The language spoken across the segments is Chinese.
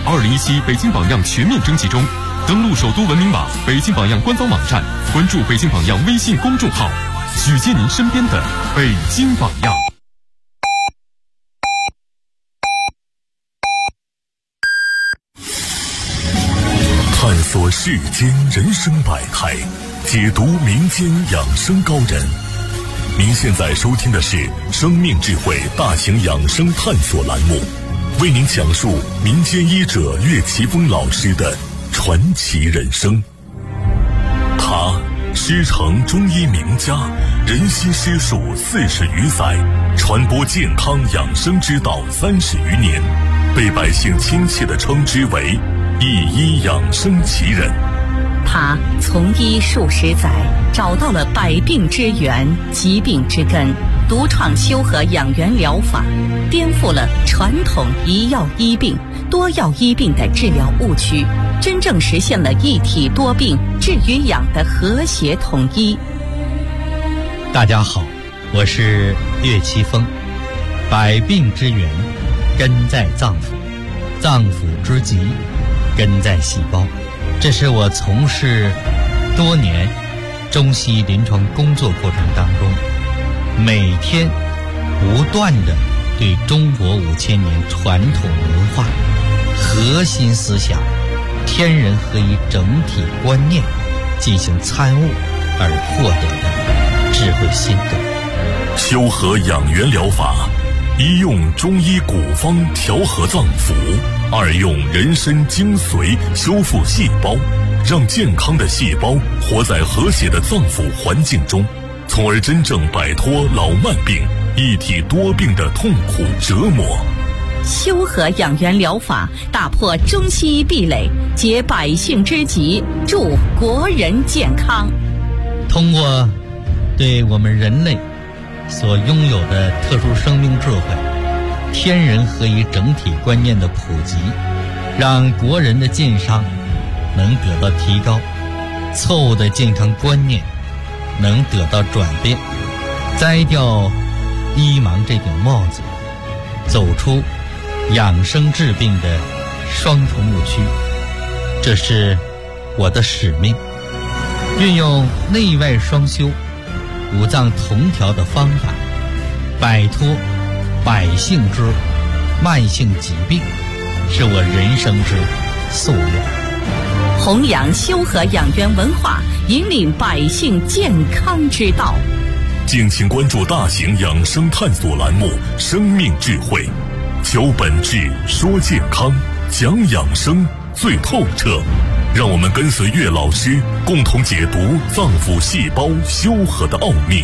2017北京榜样全面征集中，登录首都文明网、北京榜样官方网站，关注北京榜样微信公众号，举荐您身边的北京榜样。 探索世间人生百态，解读民间养生高人。您现在收听的是生命智慧大型养生探索栏目，为您讲述民间医者岳奇峰老师的传奇人生。他师承中医名家，人悉师术40余载，传播健康养生之道30余年，被百姓亲切地称之为一医养生奇人。 他从医数十载，找到了百病之源、疾病之根，独创修和养元疗法，颠覆了传统一药医病、多药医病的治疗误区，真正实现了一体多病治与养的和谐统一。 大家好，我是岳奇峰。百病之源根在脏腑，脏腑之疾根在细胞。这是我从事多年中西医临床工作过程当中，每天不断的对中国5000年传统文化、核心思想、天人合一整体观念进行参悟而获得的智慧心得。 修和养元疗法，一用中医古方调和脏腑，二用人参精髓修复细胞，让健康的细胞活在和谐的脏腑环境中，从而真正摆脱老慢病、一体多病的痛苦折磨。 修和养元疗法打破中西医壁垒，解百姓之急，助国人健康。 通过对我们人类所拥有的特殊生命智慧、天人合一整体观念的普及，让国人的健康能得到提高，错误的健康观念能得到转变，摘掉医盲这顶帽子，走出养生治病的双重误区。这是我的使命，运用内外双修、五脏同调的方法，摆脱百姓之慢性疾病，是我人生之夙愿。 弘扬修和养元文化，引领百姓健康之道。 敬请关注大型养生探索栏目《生命智慧》，求本质，说健康，讲养生最透彻。让我们跟随岳老师，共同解读脏腑细胞修和的奥秘。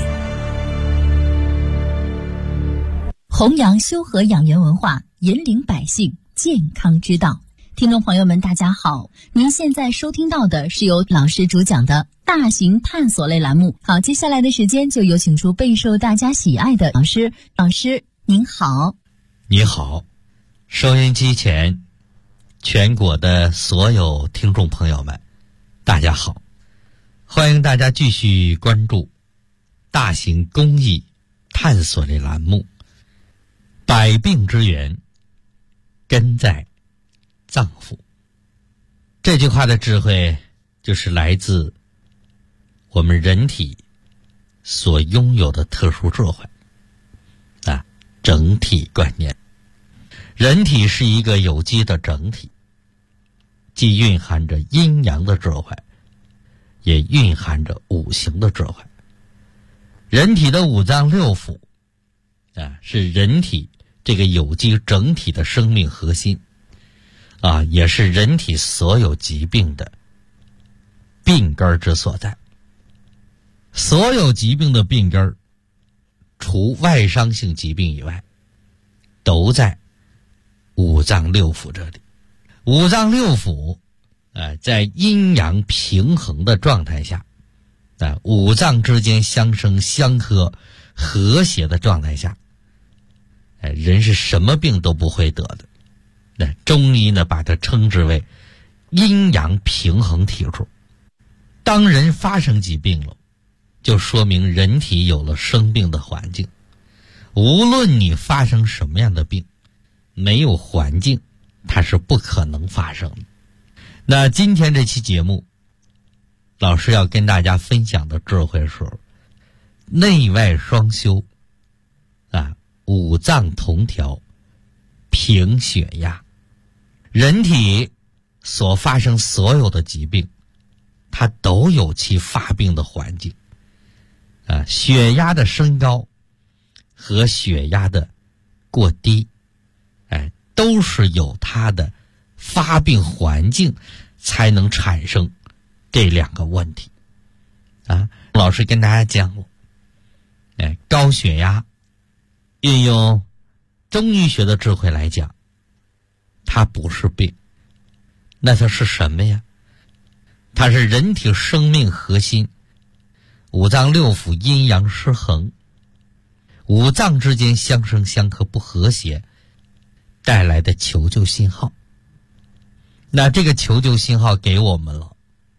弘扬修和养元文化，引领百姓健康之道。听众朋友们大家好，您现在收听到的是由老师主讲的大型探索类栏目。好，接下来的时间就有请出备受大家喜爱的老师。老师您好。 你好，收音机前全国的所有听众朋友们大家好，欢迎大家继续关注大型公益探索类栏目，百病之源根在脏腑。这句话的智慧就是来自我们人体所拥有的特殊智慧啊，整体观念。人体是一个有机的整体，既蕴含着阴阳的智慧，也蕴含着五行的智慧。人体的五脏六腑啊，是人体这个有机整体的生命核心啊，也是人体所有疾病的病根之所在。所有疾病的病根，除外伤性疾病以外，都在五脏六腑这里。五脏六腑在阴阳平衡的状态下，五脏之间相生相克和谐的状态下，人是什么病都不会得的。中医呢把它称之为阴阳平衡体数。当人发生疾病了，就说明人体有了生病的环境。无论你发生什么样的病，没有环境它是不可能发生的。那今天这期节目，老师要跟大家分享的智慧是内外双修五脏同调，平血压。人体所发生所有的疾病，它都有其发病的环境血压的升高和血压的过低都是有它的发病环境才能产生这两个问题老师跟大家讲过高血压运用中医学的智慧来讲，它不是病，那它是什么呀？它是人体生命核心五脏六腑阴阳失衡，五脏之间相生相克不和谐带来的求救信号。那这个求救信号给我们了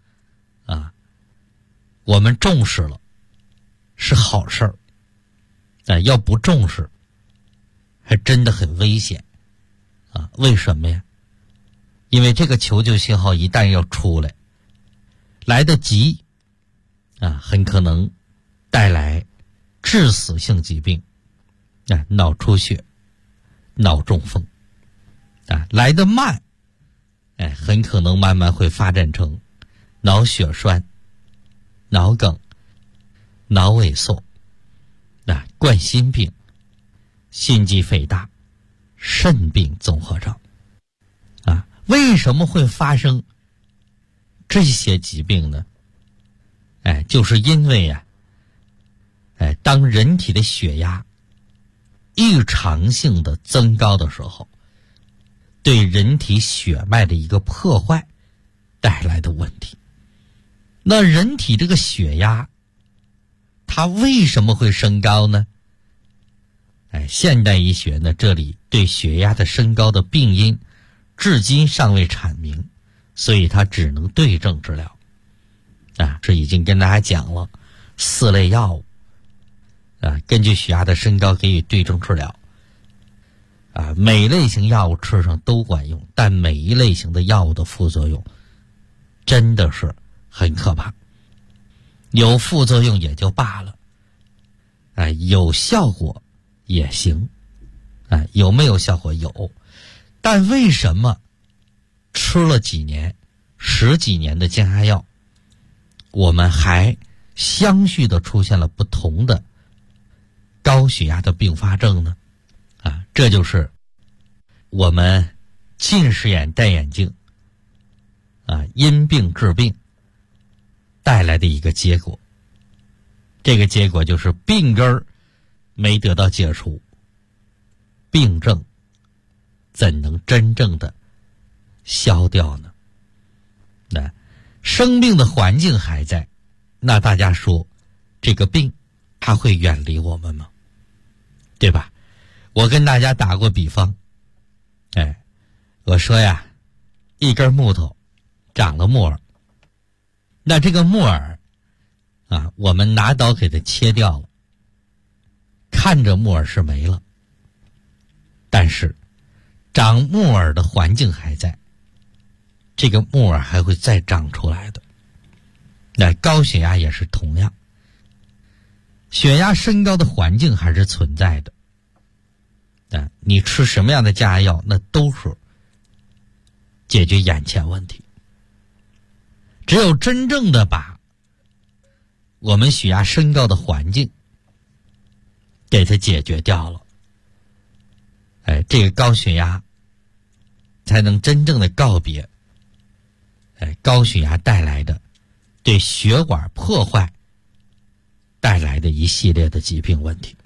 我们重视了是好事儿要不重视还真的很危险为什么呀？因为这个求救信号一旦要出来得及很可能带来致死性疾病脑出血、脑中风来得慢很可能慢慢会发展成脑血栓、脑梗、脑萎缩冠心病、心肌肥大、肾病综合症为什么会发生这些疾病呢？就是因为当人体的血压异常性的增高的时候，对人体血脉的一个破坏带来的问题。那人体这个血压它为什么会升高呢？现代医学呢，这里对血压的升高的病因至今尚未阐明，所以它只能对症治疗这已经跟大家讲了4类药物根据血压的升高给予对症治疗每类型药物吃上都管用，但每一类型的药物的副作用真的是很可怕。有副作用也就罢了有效果也行有没有效果？有，但为什么吃了几年、10几年的降压药，我们还相续的出现了不同的高血压的并发症呢？这就是我们近视眼戴眼镜因病治病带来的一个结果。这个结果就是病根儿没得到解除，病症怎能真正的消掉呢？那生病的环境还在，那大家说这个病它会远离我们吗？对吧？我跟大家打过比方我说呀，一根木头长了木耳，那这个木耳我们拿刀给它切掉了，看着木耳是没了，但是长木耳的环境还在，这个木耳还会再长出来的。那高血压也是同样，血压升高的环境还是存在的你吃什么样的降压药，那都是解决眼前问题。只有真正的把我们血压升高的环境给它解决掉了这个高血压才能真正的告别高血压带来的对血管破坏带来的一系列的疾病问题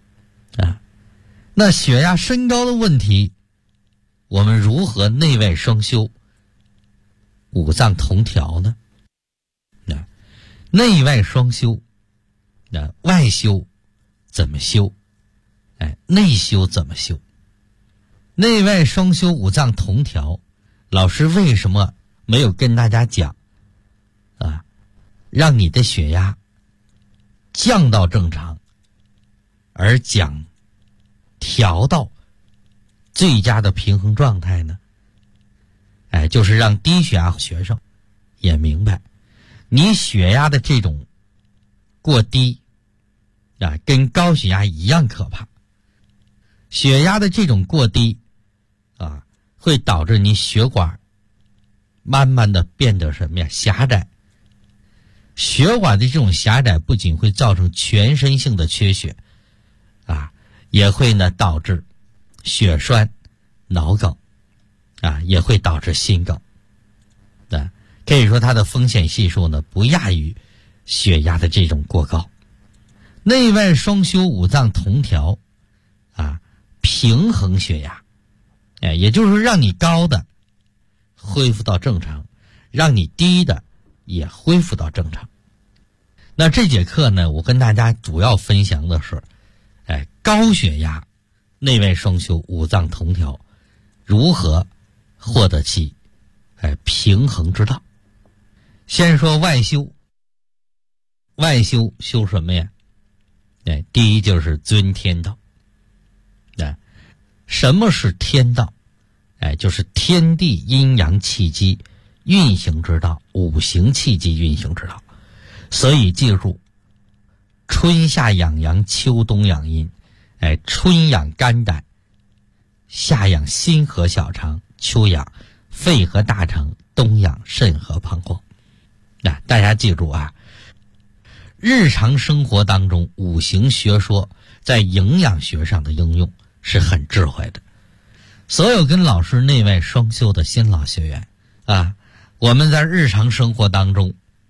那血压升高的问题，我们如何内外双修、五脏同调呢？内外双修，外修怎么修？内修怎么修？内外双修、五脏同调，老师为什么没有跟大家讲让你的血压降到正常，而调到最佳的平衡状态呢？ 就是让低血压学生也明白，你血压的这种过低跟高血压一样可怕。血压的这种过低会导致你血管慢慢的变得什么呀？狭窄。血管的这种狭窄不仅会造成全身性的缺血也会呢导致血栓、脑梗也会导致心梗。可以说它的风险系数呢不亚于血压的这种过高。内外双修五脏同调平衡血压，也就是说让你高的恢复到正常，让你低的也恢复到正常。那这节课呢，我跟大家主要分享的是高血压内外双修五脏同调如何获得其平衡之道。先说外修，外修修什么呀？第一就是遵天道。什么是天道？就是天地阴阳气机运行之道，五行气机运行之道。所以记住，春夏养阳，秋冬养阴。春养肝胆，夏养心和小肠，秋养肺和大肠，冬养肾和膀胱。大家记住日常生活当中五行学说在营养学上的应用是很智慧的。所有跟老师内外双修的新老学员我们在日常生活当中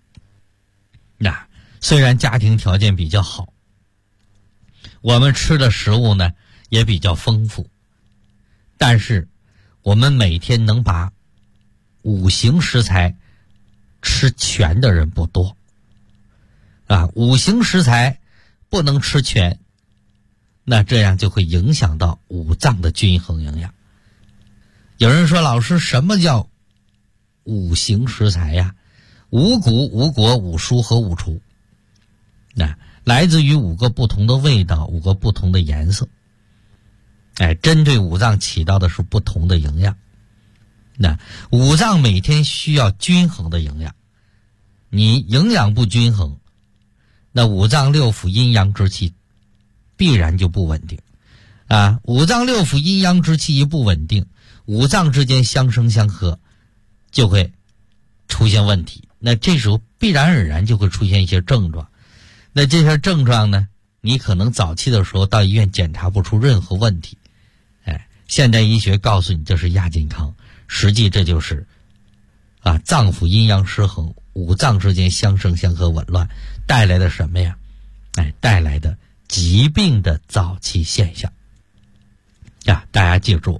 虽然家庭条件比较好，我们吃的食物呢也比较丰富，但是我们每天能把五行食材吃全的人不多五行食材不能吃全，那这样就会影响到五脏的均衡营养。有人说，老师，什么叫五行食材呀？五谷、五果、五蔬和五畜，来自于5个不同的味道，5个不同的颜色，针对五脏起到的是不同的营养。五脏每天需要均衡的营养，你营养不均衡，那五脏六腑阴阳之气必然就不稳定五脏六腑阴阳之气一不稳定，五脏之间相生相克就会出现问题，那这时候必然而然就会出现一些症状。那这些症状呢，你可能早期的时候到医院检查不出任何问题，现代医学告诉你这是亚健康，实际这就是脏腑阴阳失衡，五脏之间相生相克紊乱带来的什么呀？带来的疾病的早期现象大家记住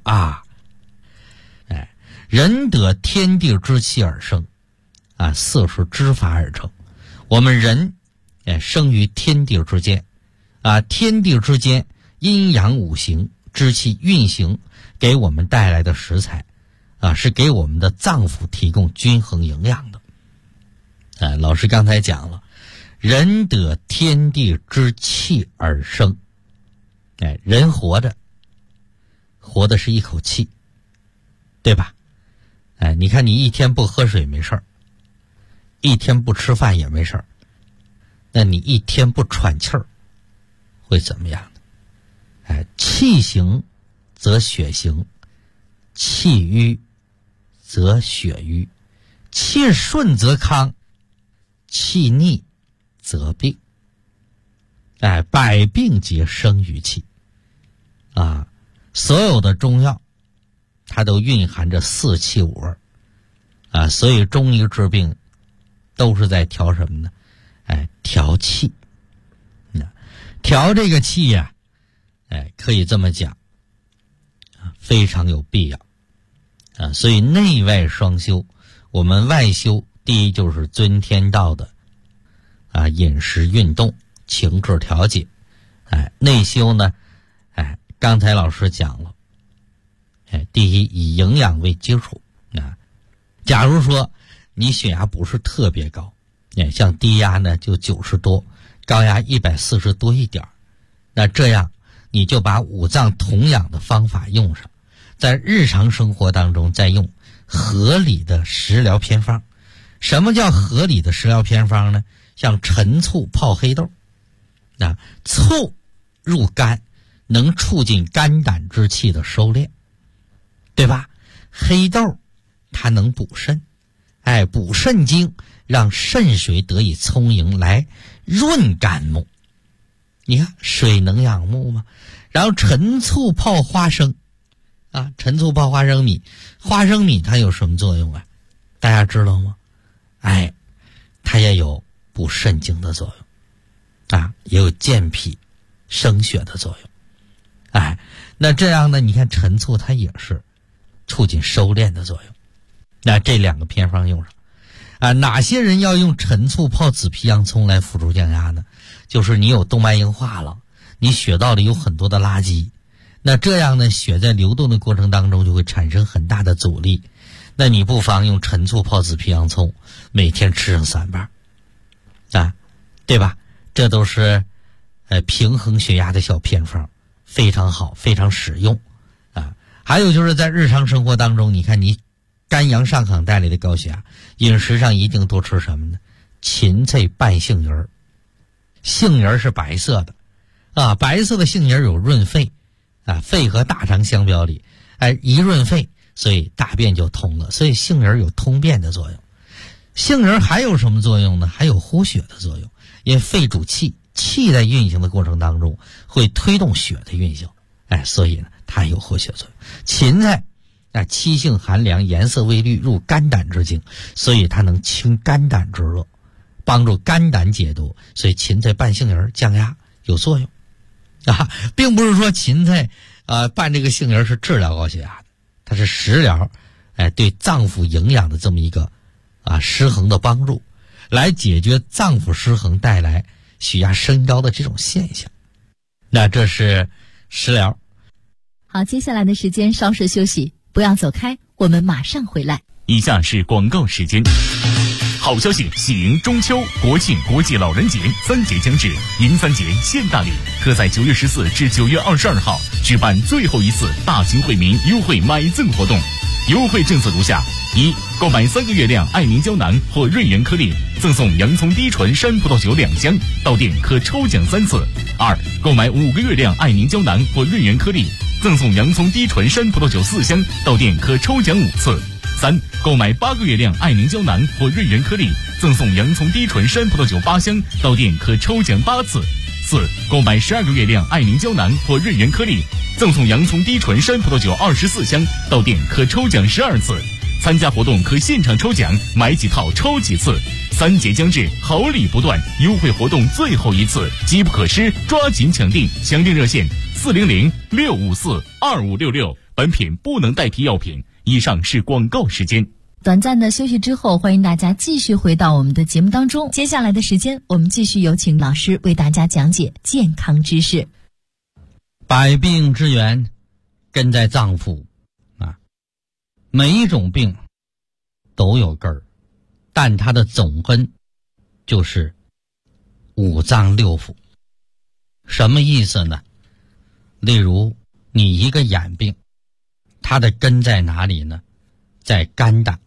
人得天地之气而生色是之法而成。我们人生于天地之间天地之间阴阳五行之气运行给我们带来的食材是给我们的脏腑提供均衡营养的。老师刚才讲了，人得天地之气而生。人活的是一口气，对吧？你看你一天不喝水没事儿，一天不吃饭也没事儿，那你一天不喘气儿会怎么样呢？气行则血行，气瘀则血瘀，气顺则康，气逆则病。百病皆生于气所有的中药它都蕴含着4气5味所以中医治病都是在调什么呢？调气。调这个气呀可以这么讲非常有必要所以内外双修，我们外修第一就是遵天道的饮食运动情志调节。内修呢刚才老师讲了第一以营养为基础假如说你血压不是特别高像低压呢就90多，高压140多一点，那这样你就把五脏同养的方法用上，在日常生活当中再用合理的食疗偏方。什么叫合理的食疗偏方呢？像陈醋泡黑豆，醋入肝，能促进肝胆之气的收敛，对吧？黑豆它能补肾，补肾精，让肾水得以充盈，来润肝木。你看水能养木吗？然后陈醋泡花生陈醋泡花生米，花生米它有什么作用啊？大家知道吗？它也有补肾精的作用也有健脾生血的作用。那这样呢，你看陈醋它也是促进收敛的作用。那这两个偏方用上哪些人要用陈醋泡紫皮洋葱来辅助降压呢？就是你有动脉硬化了，你血道里有很多的垃圾，那这样呢，血在流动的过程当中就会产生很大的阻力。那你不妨用陈醋泡紫皮洋葱，每天吃上3瓣对吧？这都是平衡血压的小偏方，非常好，非常实用还有就是在日常生活当中，你看你肝阳上亢带来的高血压，饮食上一定多吃什么呢？芹菜拌杏仁儿。杏仁是白色的白色的杏仁有润肺肺和大肠相表里一润肺，所以大便就通了，所以杏仁有通便的作用。杏仁还有什么作用呢？还有护血的作用，因为肺主气，气在运行的过程当中会推动血的运行所以呢它有护血作用。芹菜七性寒凉，颜色微绿，入肝胆之经，所以它能清肝胆之热，帮助肝胆解毒，所以芹菜拌杏仁降压有作用并不是说芹菜拌这个杏仁是治疗高血压的，它是食疗对脏腑营养的这么一个失衡的帮助，来解决脏腑失衡带来血压升高的这种现象。那这是食疗。 好，接下来的时间稍事休息，不要走开，我们马上回来。 以下是广告时间。好消息，喜迎中秋、国庆、国际老人节3节将至，迎3节现大礼，特在9月14至9月22号举办最后一次大型惠民优惠买赠活动。优惠政策如下：一、购买3个月亮爱凝胶囊或润元颗粒，赠送洋葱低醇山葡萄酒2箱，到店可抽奖3次；二、购买5个月亮爱凝胶囊或润元颗粒，赠送洋葱低醇山葡萄酒4箱，到店可抽奖5次；三、购买8个月亮爱凝胶囊或润元颗粒，赠送洋葱低醇山葡萄酒8箱，到店可抽奖8次；四、购买12个月亮爱凝胶囊或润元颗粒，赠送洋葱低醇山葡萄酒24箱，到店可抽奖12次。参加活动可现场抽奖，买几套抽几次。3节将至，好礼不断，优惠活动最后一次，机不可失，抓紧抢订！抢订热线400-654-2566。本品不能代替药品。以上是广告时间。 短暂的休息之后，欢迎大家继续回到我们的节目当中。接下来的时间，我们继续有请老师为大家讲解健康知识。 百病之源根在脏腑每一种病都有根儿，但它的总根就是五脏六腑。什么意思呢？例如你一个眼病，它的根在哪里呢？在肝胆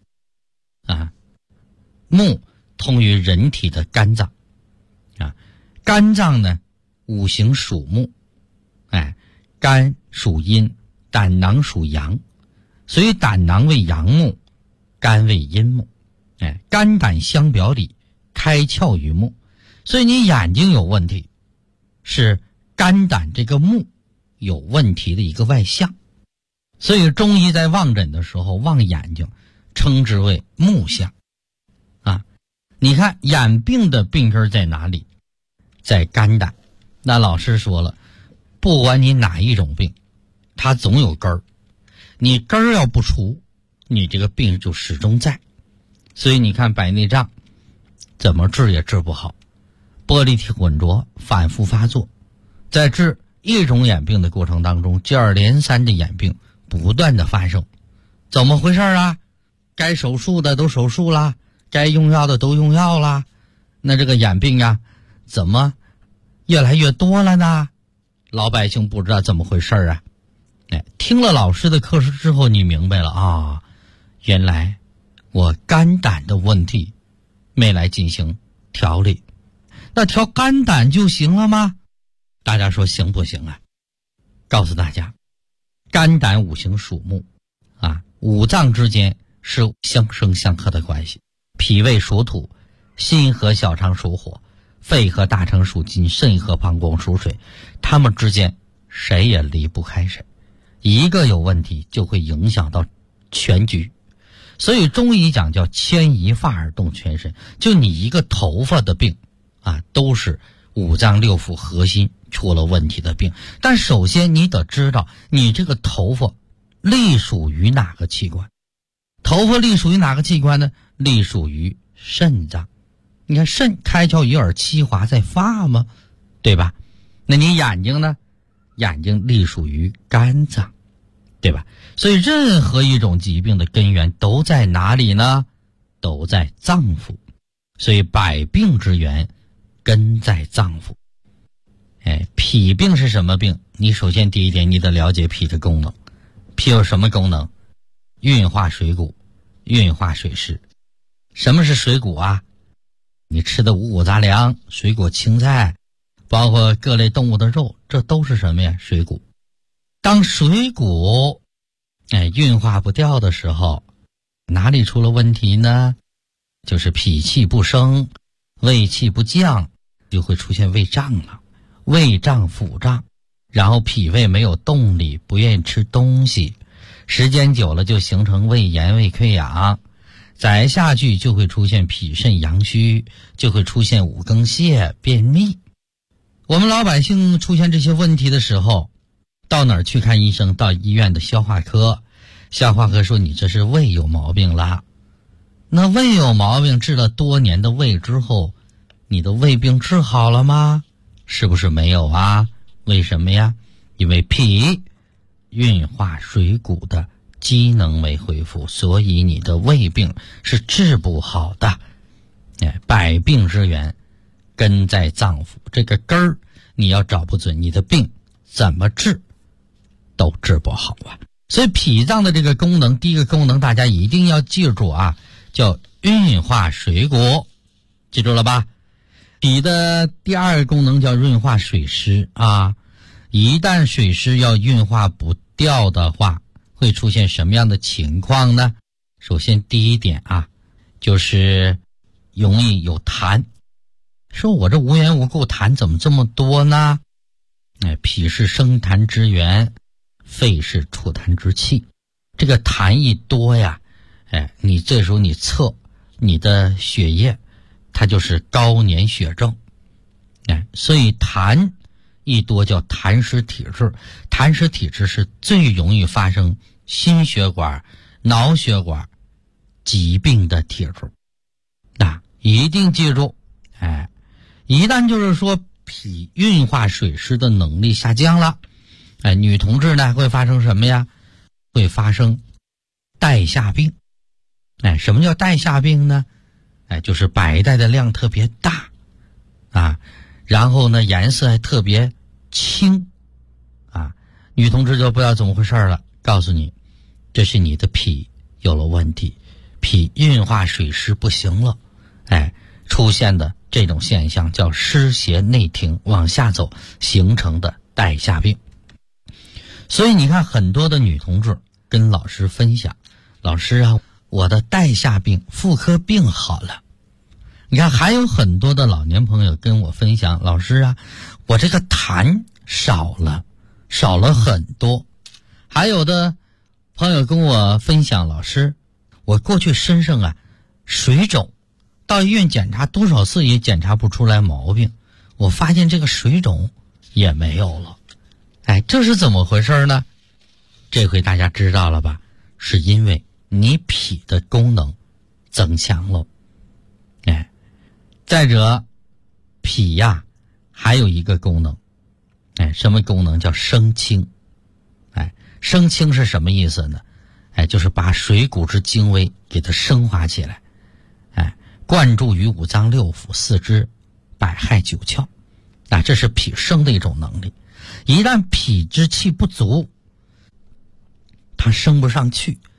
木通于人体的肝脏肝脏呢五行属木，肝属阴，胆囊属阳，所以胆囊为阳木，肝为阴木，肝胆相表里，开窍于目。所以你眼睛有问题，是肝胆这个木有问题的一个外象。所以中医在望诊的时候望眼睛称之为目象你看眼病的病根在哪里？在肝胆。那老师说了，不管你哪一种病，它总有根儿，你根儿要不除，你这个病就始终在。所以你看白内障怎么治也治不好，玻璃体混浊反复发作，在治一种眼病的过程当中，接二连三的眼病不断的发生。怎么回事啊？该手术的都手术了，该用药的都用药了，那这个眼病怎么越来越多了呢？老百姓不知道怎么回事听了老师的课时之后，你明白了原来我肝胆的问题没来进行调理，那调肝胆就行了吗？大家说行不行啊？告诉大家，肝胆五行属木啊，五脏之间是相生相克的关系。脾胃属土，心和小肠属火，肺和大肠属金，肾和膀胱属水，它们之间谁也离不开谁，一个有问题就会影响到全局。所以中医讲叫牵一发而动全身，就你一个头发的病啊，都是五脏六腑核心出了问题的病。但首先你得知道你这个头发隶属于哪个器官。头发隶属于哪个器官呢？隶属于肾脏。你看肾开窍于耳，其华在发吗？对吧？那你眼睛呢？眼睛隶属于肝脏，对吧？所以任何一种疾病的根源都在哪里呢？都在脏腑。所以百病之源根在脏腑。脾病是什么病？你首先第一点你得了解脾的功能。脾有什么功能？运化水谷，运化水湿。什么是水谷啊？你吃的五谷杂粮、水果、青菜，包括各类动物的肉，这都是什么呀？水谷。当水谷运化不掉的时候，哪里出了问题呢？就是脾气不升，胃气不降，就会出现胃胀了，胃胀腹胀，然后脾胃没有动力，不愿意吃东西，时间久了就形成胃炎、胃溃疡，再下去就会出现脾肾阳虚，就会出现五更泻、便秘。我们老百姓出现这些问题的时候，到哪儿去看医生？到医院的消化科，消化科说你这是胃有毛病啦。那胃有毛病，治了多年的胃之后，你的胃病治好了吗？是不是没有啊？为什么呀？因为脾运化水谷的机能没恢复，所以你的胃病是治不好的。百病之源根在脏腑，这个根儿你要找不准，你的病怎么治都治不好啊。所以脾脏的这个功能，第一个功能大家一定要记住啊，叫运化水谷，记住了吧？脾的第二个功能叫运化水湿啊。一旦水湿要运化不掉的话，会出现什么样的情况呢？首先第一点啊，就是容易有痰。说我这无缘无故痰怎么这么多呢？脾是生痰之源，肺是储痰之器。这个痰一多呀，你这时候你测你的血液，它就是高粘血症。所以痰一多叫痰湿体质。痰湿体质是最容易发生心血管、脑血管疾病的体质。那一定记住，一旦就是说脾运化水湿的能力下降了，女同志呢会发生什么呀？会发生带下病。什么叫带下病呢？就是白带的量特别大啊，然后呢颜色还特别青啊。女同志就不知道怎么回事了，告诉你，这是你的脾有了问题，脾运化水湿不行了，出现的这种现象叫湿邪内停，往下走形成的带下病。所以你看很多的女同志跟老师分享，老师啊，我的带下病、妇科病好了。你看还有很多的老年朋友跟我分享，老师啊，我这个痰少了很多。还有的朋友跟我分享，老师，我过去身上啊水肿，到医院检查多少次也检查不出来毛病，我发现这个水肿也没有了。这是怎么回事呢？这回大家知道了吧？是因为你脾的功能增强了。再者，脾呀还有一个功能，什么功能？叫升清。升清是什么意思呢？就是把水谷之精微给它升华起来，灌注于五脏六腑、四肢、百骸九窍。这是脾升的一种能力。一旦脾之气不足，它升不上去，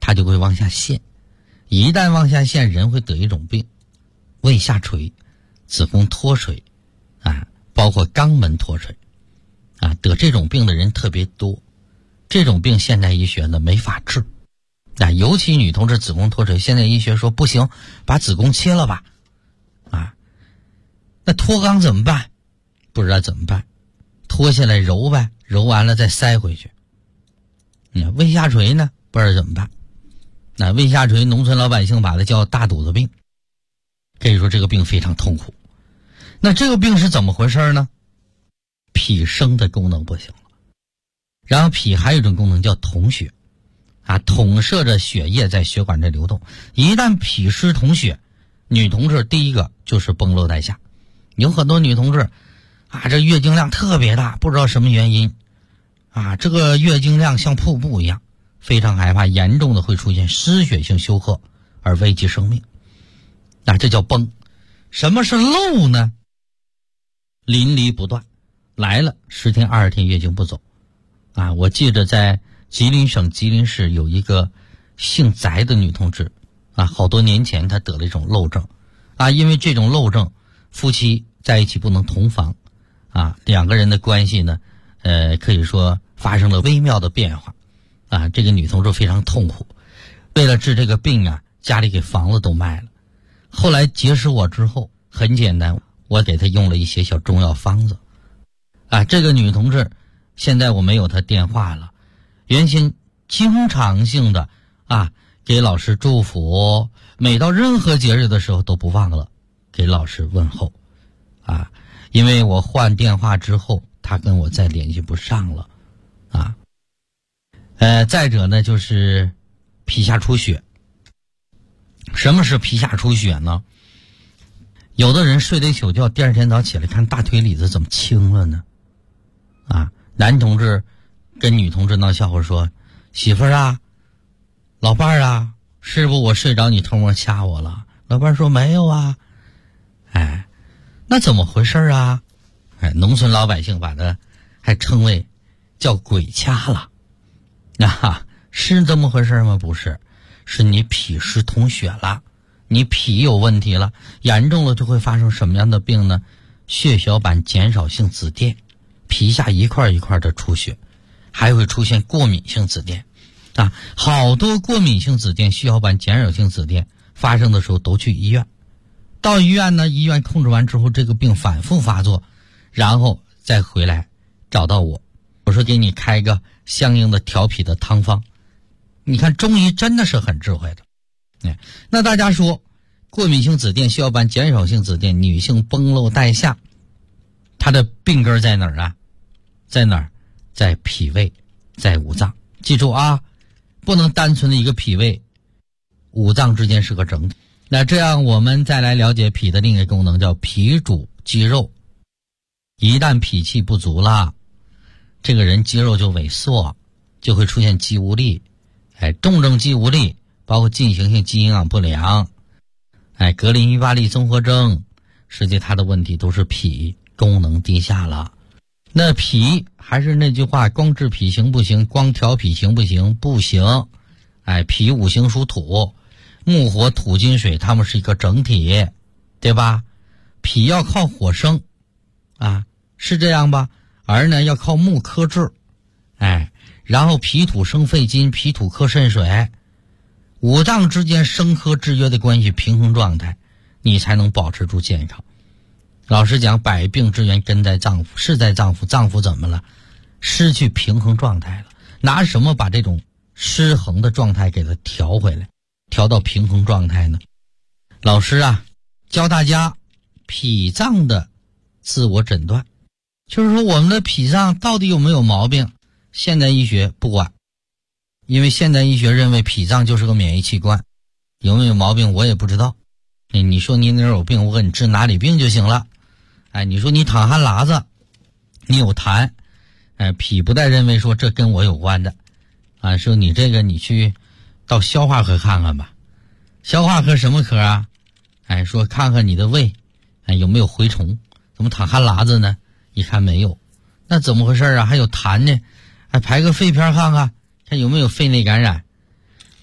它就会往下陷，一旦往下陷，人会得一种病，胃下垂、子宫脱垂啊，包括肛门脱垂啊，得这种病的人特别多。这种病现代医学呢没法治啊，尤其女同志子宫脱垂，现代医学说不行，把子宫切了吧啊，那脱肛怎么办？不知道怎么办，脱下来揉呗，揉完了再塞回去。胃下垂呢，不知道怎么办。那胃下垂，农村老百姓把它叫大肚子病，可以说这个病非常痛苦。那这个病是怎么回事呢？脾升的功能不行了，然后脾还有一种功能叫统血啊，统摄着血液在血管这流动。一旦脾湿统血，女同志第一个就是崩漏带下。有很多女同志啊，这月经量特别大，不知道什么原因啊，这个月经量像瀑布一样，非常害怕，严重的会出现失血性休克而危及生命。那这叫崩。什么是漏呢？淋漓不断，来了10天20天月经不走啊！我记得在吉林省吉林市有一个姓翟的女同志啊，好多年前她得了一种漏症啊，因为这种漏症，夫妻在一起不能同房啊，两个人的关系呢，可以说发生了微妙的变化啊。这个女同志非常痛苦，为了治这个病啊，家里给房子都卖了。后来结识我之后，很简单，我给她用了一些小中药方子啊。这个女同志现在我没有她电话了，原先经常性的啊给老师祝福，每到任何节日的时候都不忘了给老师问候啊。因为我换电话之后，她跟我再联系不上了啊。再者呢，就是皮下出血。什么是皮下出血呢？有的人睡了一宿觉，第二天早起来看大腿里子怎么青了呢？啊，男同志跟女同志闹笑话说：“媳妇儿啊，老伴儿啊，是不我睡着你偷摸掐我了？”老伴儿说：“没有啊。”哎，那怎么回事啊？哎，农村老百姓把它还称为叫鬼掐了。啊，是这么回事吗？不是，是你脾湿统血了，你脾有问题了，严重了就会发生什么样的病呢？血小板减少性紫癜，皮下一块一块的出血，还会出现过敏性紫癜啊。好多过敏性紫癜、血小板减少性紫癜发生的时候都去医院，到医院呢，医院控制完之后，这个病反复发作，然后再回来找到我，我说给你开个相应的调脾的汤方。你看中医真的是很智慧的。那大家说过敏性紫癜、血小板减少性紫癜、女性崩漏带下，它的病根在哪儿啊？在哪儿？在脾胃，在五脏。记住啊，不能单纯的一个脾胃，五脏之间是个整体。那这样我们再来了解脾的另一个功能，叫脾主肌肉。一旦脾气不足了，这个人肌肉就萎缩，就会出现肌无力。重症肌无力包括进行性肌营养不良，格林伊巴利综合征，实际它的问题都是脾功能低下了。那脾还是那句话，光治脾行不行？光调脾行不行？不行。脾五行属土，木火土金水，它们是一个整体，对吧？脾要靠火生啊，是这样吧？而呢要靠木克制，然后脾土生肺金，脾土克肾水，五脏之间生克制约的关系平衡状态，你才能保持住健康。老实讲，百病之源根在脏腑，是在脏腑，脏腑怎么了？失去平衡状态了。拿什么把这种失衡的状态给它调回来，调到平衡状态呢？老师啊，教大家脾脏的自我诊断，就是说我们的脾脏到底有没有毛病？现代医学不管，因为现代医学认为脾脏就是个免疫器官，有没有毛病我也不知道。你说你哪有病，我给你治哪里病就行了。你说你淌汗喇子，你有痰，脾不带认为说这跟我有关的，说你这个你去到消化科看看吧。消化科什么科啊？说看看你的胃，有没有蛔虫，怎么淌汗喇子呢？一看没有，那怎么回事啊？还有痰呢？排个肺片看看，看有没有肺内感染。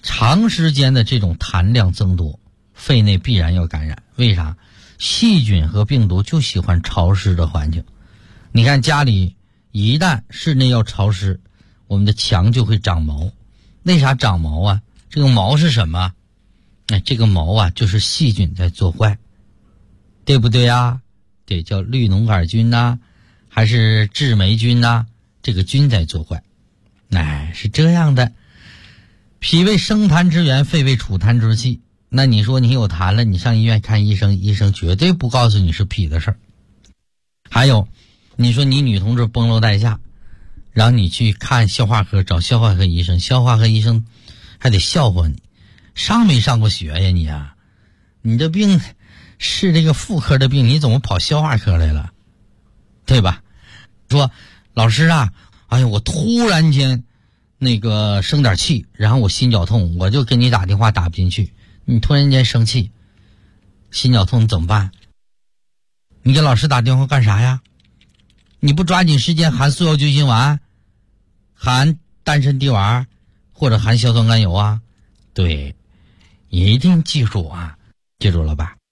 长时间的这种痰量增多，肺内必然要感染。为啥？细菌和病毒就喜欢潮湿的环境。你看家里一旦室内要潮湿，我们的墙就会长毛。为啥长毛啊？这个毛是什么？这个毛啊，就是细菌在作怪，对不对啊？对，叫绿脓杆菌呐，还是治霉菌呐？这个菌在作怪。是这样的。脾为生痰之源，肺为储痰之器。那你说你有痰了，你上医院看医生，医生绝对不告诉你是脾的事儿。还有，你说你女同志崩楼带下，让你去看消化科，找消化科医生，消化科医生还得笑话你，上没上过学呀你啊？你这病是这个妇科的病，你怎么跑消化科来了？对吧？说老师啊，我突然间那个生点气，然后我心绞痛，我就跟你打电话打不进去。你突然间生气，心绞痛怎么办？你给老师打电话干啥呀？你不抓紧时间含速效救心丸，含丹参地丸，或者含硝酸甘油啊？对，一定记住啊，记住了吧？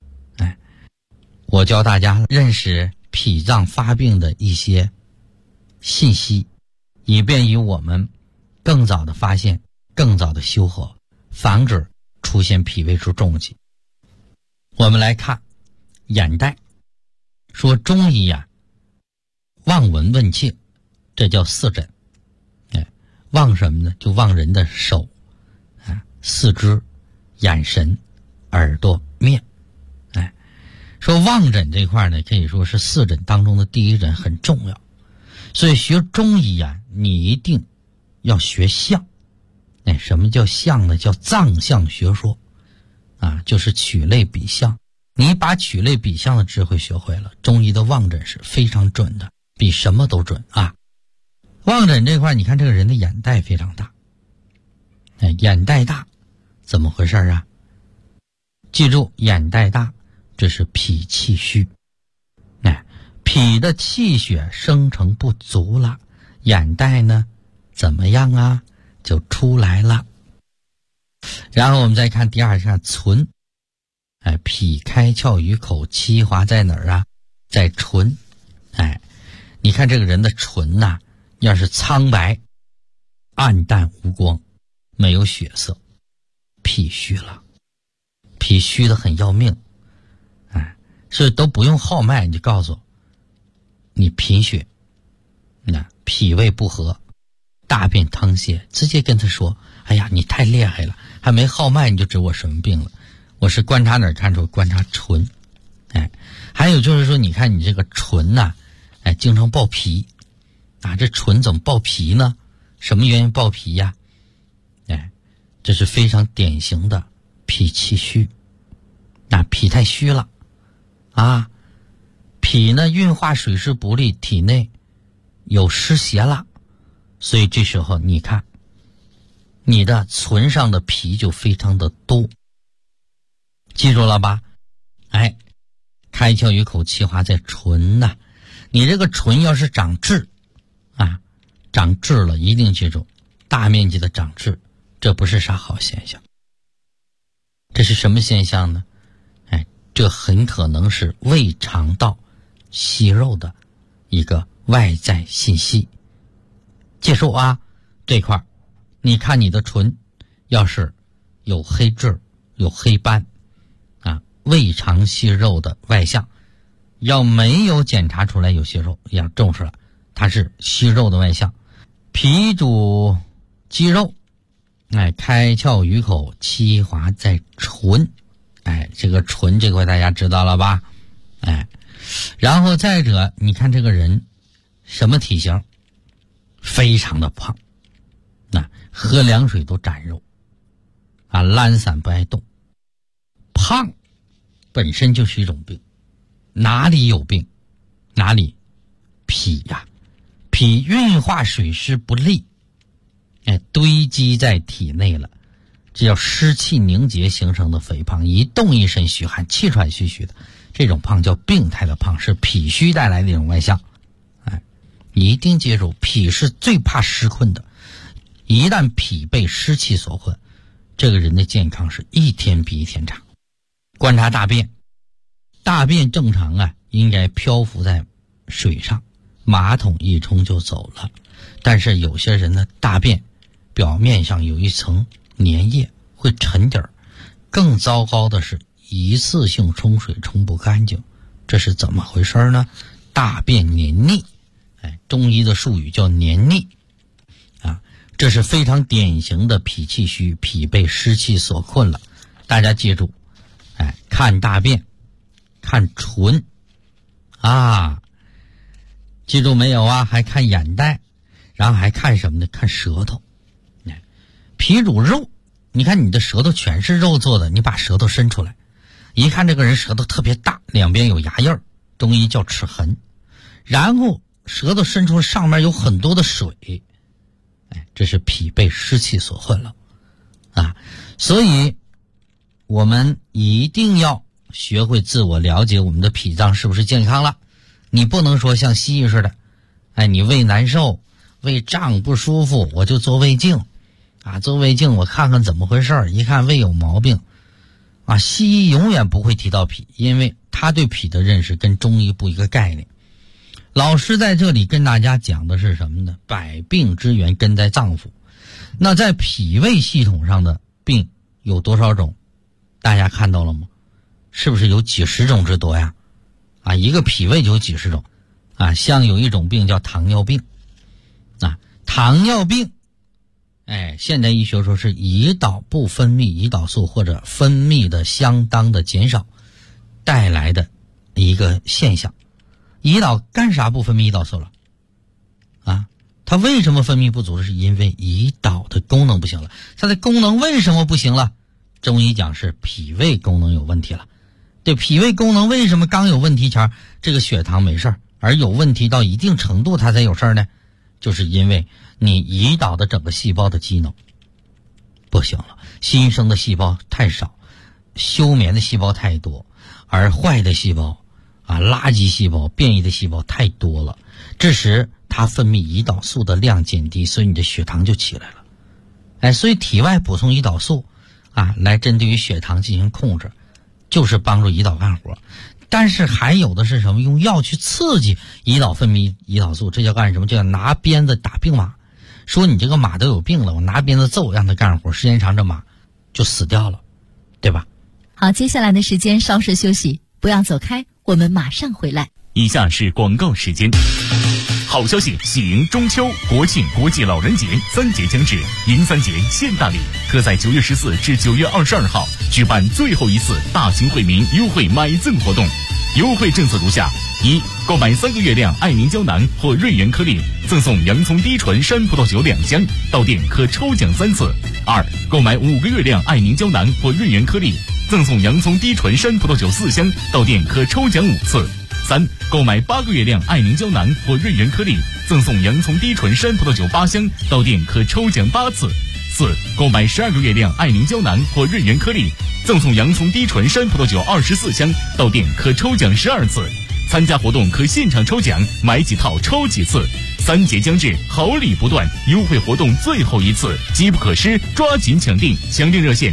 我教大家认识脾脏发病的一些信息，以便于我们更早的发现，更早的修和，防止出现脾胃出重疾。我们来看眼袋，说中医望闻问切，这叫四诊。望什么呢？就望人的手、四肢、眼神、耳朵、面。说望诊这块呢，可以说是四诊当中的第一诊，很重要。所以学中医你一定要学象。什么叫象呢？叫脏象学说就是取类比象。你把取类比象的智慧学会了，中医的望诊是非常准的，比什么都准啊。望诊这块，你看这个人的眼袋非常大。眼袋大怎么回事啊？记住，眼袋大这是脾气虚。脾的气血生成不足了，眼袋呢怎么样啊？就出来了。然后我们再看第二项存。脾开窍于口，气滑在哪儿啊？在唇。你看这个人的唇要是苍白、暗淡无光，没有血色，脾虚了。脾虚的很要命。所以都不用号脉，你就告诉你贫血，脾胃不和，大便溏泻，直接跟他说，你太厉害了，还没号脉你就知我什么病了。我是观察哪儿看出？观察唇。还有就是说，你看你这个唇经常爆皮这唇怎么爆皮呢？什么原因爆皮呀？这是非常典型的脾气虚。脾太虚了脾呢运化水湿不利，体内有湿邪了，所以这时候你看你的唇上的皮就非常的多。记住了吧？开窍于口，气滑在唇你这个唇要是长痣长痣了，一定记住，大面积的长痣，这不是啥好现象。这是什么现象呢？这很可能是胃肠道息肉的一个外在信息。记住这块你看你的唇要是有黑痣、有黑斑胃肠息肉的外象，要没有检查出来有息肉，要重视了，它是息肉的外象。脾主肌肉，开窍于口，气滑在唇。这个唇这块大家知道了吧？然后再者，你看这个人什么体型？非常的胖，喝凉水都沾肉，懒散不爱动。胖本身就是一种病，哪里有病？哪里？脾脾运化水湿不利，堆积在体内了。这叫湿气凝结形成的肥胖，一动一身虚汗，气喘吁吁的，这种胖叫病态的胖，是脾虚带来的一种外象。一定记住，脾是最怕湿困的，一旦脾被湿气所困， 这个人的健康是一天比一天差。观察大便，大便正常啊，应该漂浮在水上，马桶一冲就走了。但是有些人呢，大便表面上有一层粘液，会沉底儿。更糟糕的是，一次性冲水冲不干净，这是怎么回事呢？大便黏腻，中医的术语叫黏腻啊，这是非常典型的脾气虚，脾被湿气所困了。大家记住，看大便，看唇啊，记住没有啊？还看眼袋，然后还看什么呢？看舌头。脾主肉，你看你的舌头全是肉做的，你把舌头伸出来，一看这个人舌头特别大，两边有牙印儿，中医叫齿痕。然后舌头伸出来，上面有很多的水，这是脾被湿气所困了啊。所以我们一定要学会自我了解我们的脾脏是不是健康了。你不能说像西医似的，你胃难受，胃胀不舒服，我就做胃镜啊，做胃镜我看看怎么回事，一看胃有毛病啊。西医永远不会提到脾，因为他对脾的认识跟中医不一个概念。老师在这里跟大家讲的是什么呢？百病之源根在脏腑。那在脾胃系统上的病有多少种？大家看到了吗？是不是有几十种之多呀？啊，一个脾胃就有几十种啊。像有一种病叫糖尿病啊，糖尿病现代医学说是胰岛不分泌胰岛素或者分泌的相当的减少带来的一个现象。胰岛干啥不分泌胰岛素了啊？它为什么分泌不足？是因为胰岛的功能不行了。它的功能为什么不行了？中医讲是脾胃功能有问题了。对，脾胃功能为什么刚有问题前这个血糖没事，而有问题到一定程度它才有事呢？就是因为你胰岛的整个细胞的机能不行了，新生的细胞太少，休眠的细胞太多，而坏的细胞垃圾细胞、变异的细胞太多了，这时它分泌胰岛素的量减低，所以你的血糖就起来了。所以体外补充胰岛素来针对于血糖进行控制，就是帮助胰岛干活。但是还有的是什么？用药去刺激胰岛分泌胰岛素，这叫干什么？叫拿鞭子打病马。说你这个马都有病了，我拿鞭子揍让它干活，时间长这马就死掉了，对吧？ 好，接下来的时间稍事休息，不要走开，我们马上回来。 以下是广告时间。好消息，喜迎中秋、国庆、国际老人节3节将至，迎3节现大礼，特在9月14至9月22号举办最后一次大型惠民优惠买赠活动。优惠政策如下：一、购买3个月亮爱凝胶囊或瑞元颗粒，赠送洋葱低醇山葡萄酒2箱，到店可抽奖3次；二、购买5个月亮爱凝胶囊或瑞元颗粒，赠送洋葱低醇山葡萄酒4箱，到店可抽奖5次；三、购买8个月亮爱凝胶囊或瑞元颗粒，赠送洋葱低醇山葡萄酒8箱，到店可抽奖8次；四、购买12个月亮爱凝胶囊或瑞元颗粒，赠送洋葱低醇山葡萄酒24箱，到店可抽奖12次。参加活动可现场抽奖，买几套抽几次。3节将至，好礼不断，优惠活动最后一次，机不可失，抓紧抢订！抢订热线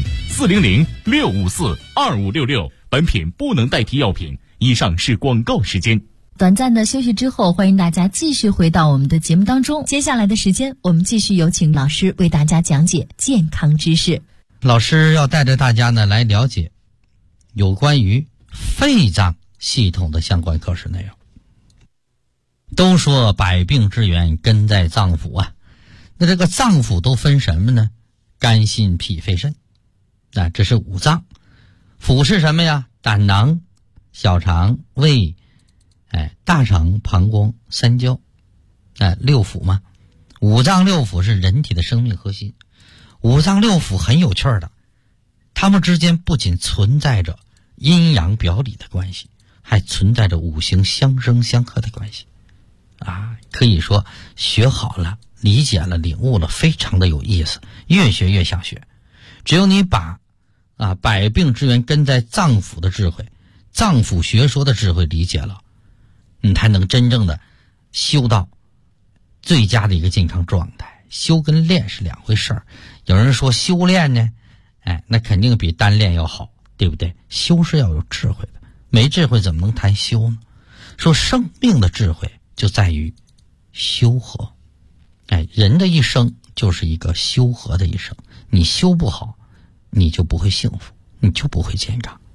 400-654-2566。本品不能代替药品。以上是广告时间。 短暂的休息之后，欢迎大家继续回到我们的节目当中。接下来的时间，我们继续有请老师为大家讲解健康知识。 老师要带着大家呢来了解有关于肺脏系统的相关课时内容。都说百病之源根在脏腑啊，那这个脏腑都分什么呢？肝、心、脾、肺、肾这是5脏。腑是什么呀？胆囊、小肠、胃、大肠、膀胱、三焦，6腑嘛。5脏6腑是人体的生命核心。5脏6腑很有趣的，它们之间不仅存在着阴阳表里的关系，还存在着五行相生相克的关系可以说学好了、理解了、领悟了，非常的有意思，越学越想学。只有你把百病之源根在脏腑的智慧、脏腑学说的智慧理解了，你才能真正的修到最佳的一个健康状态。修跟练是2回事儿。有人说修炼呢那肯定比单练要好，对不对？修是要有智慧的，没智慧怎么能谈修呢？说生命的智慧就在于修和。人的一生就是一个修和的一生，你修不好，你就不会幸福，你就不会健康。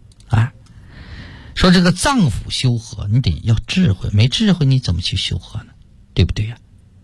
说这个脏腑修和，你得要智慧，没智慧你怎么去修和呢？对不对呀？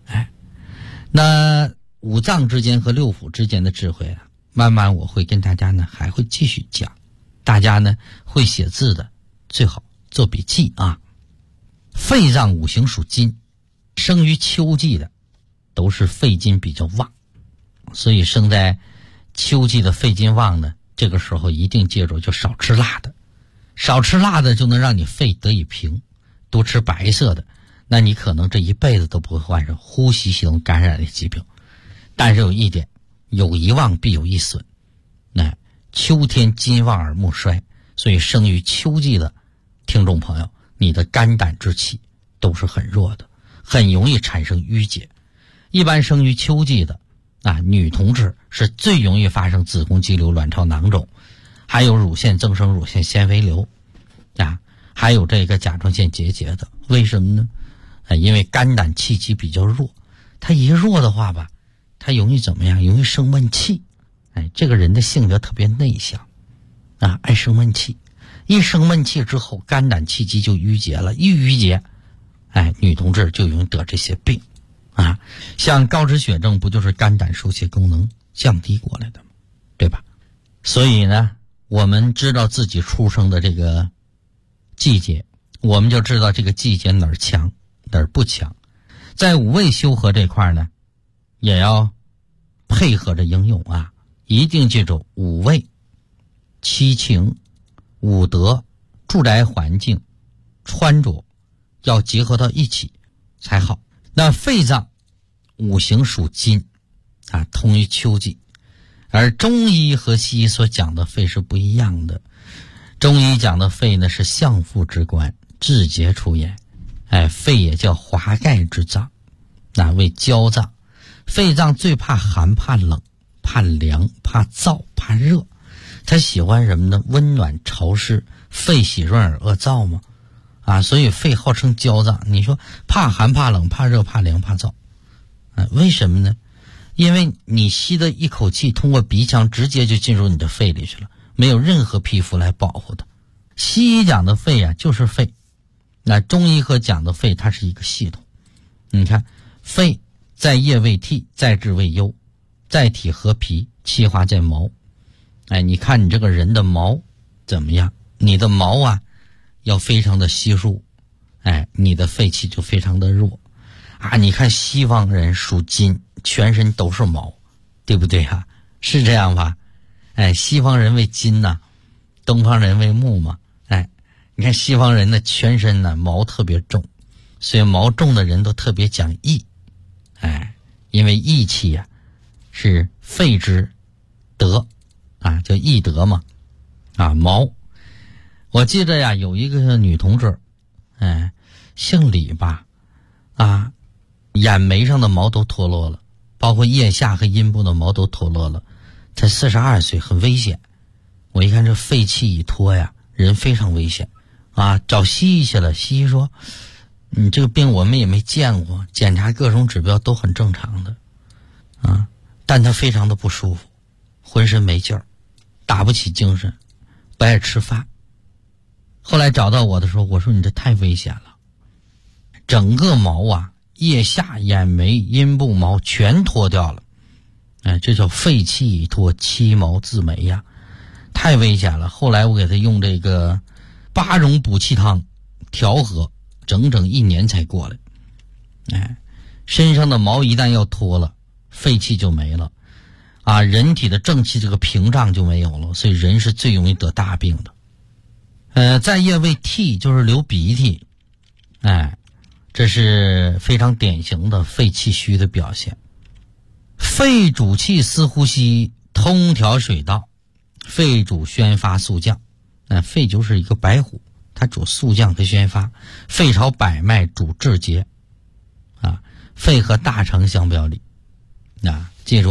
那五脏之间和六腑之间的智慧啊，慢慢我会跟大家呢还会继续讲。大家呢会写字的最好做笔记啊。肺脏五行属金，生于秋季的都是肺金比较旺，所以生在秋季的肺金旺呢，这个时候一定记住就少吃辣的，少吃辣的就能让你肺得以平，多吃白色的，那你可能这一辈子都不会患上呼吸系统感染的疾病。但是有一点，有一旺必有一损，秋天金旺而木衰，所以生于秋季的听众朋友，你的肝胆之气都是很弱的，很容易产生淤结。一般生于秋季的女同志是最容易发生子宫肌瘤、卵巢囊肿，还有乳腺增生、乳腺纤维瘤还有这个甲状腺结节的。为什么呢？因为肝胆气机比较弱，它一弱的话吧，它容易怎么样？容易生闷气。这个人的性格特别内向爱生闷气，一生闷气之后，肝胆气机就淤结了，一淤结，女同志就容易得这些病像高脂血症不就是肝胆疏泄功能降低过来的吗？对吧？所以呢，我们知道自己出生的这个季节，我们就知道这个季节哪儿强哪儿不强。在五味修和这块呢，也要配合着应用一定记住五味、七情、五德、住宅环境、穿着要结合到一起才好。那肺脏五行属金同于秋季，而中医和西医所讲的肺是不一样的。中医讲的肺呢是相父之官，志节出焉，肺也叫华盖之脏，为焦脏。肺脏最怕寒、怕冷、怕凉、怕燥、怕热，它喜欢什么呢？温暖潮湿，肺喜润而恶燥吗？所以肺号称焦脏。你说怕寒、怕冷、怕热、怕凉、怕燥，为什么呢？因为你吸的一口气通过鼻腔直接就进入你的肺里去了，没有任何皮肤来保护它。西医讲的肺就是肺，那中医和讲的肺它是一个系统。你看，肺在液为涕，在志为忧，在体合皮，气化在毛。你看你这个人的毛怎么样？你的毛要非常的稀疏，你的肺气就非常的弱你看西方人属金，全身都是毛，对不对是这样吧？西方人为金东方人为木嘛。你看西方人的全身毛特别重，所以毛重的人都特别讲义。因为义气是肺之德叫义德嘛。毛，我记得有一个女同志姓李吧眼眉上的毛都脱落了，包括腋下和阴部的毛都脱落了，才42岁，很危险。我一看这肺气一脱人非常危险找西医去了。西医说你这个病我们也没见过，检查各种指标都很正常的但他非常的不舒服，浑身没劲儿，打不起精神，不爱吃饭。后来找到我的时候，我说你这太危险了，整个毛腋下、眼眉、阴部毛全脱掉了。这叫肺气已脱，七毛自没太危险了。后来我给他用这个8种补气汤调和，整整1年才过来。身上的毛一旦要脱了，肺气就没了人体的正气这个屏障就没有了，所以人是最容易得大病的。在液为涕，就是流鼻涕，这是非常典型的肺气虚的表现。肺主气司呼吸，通调水道，肺主宣发肃降。肺就是一个白虎，它主肃降和宣发。肺朝百脉，主志节肺和大肠相表里记住，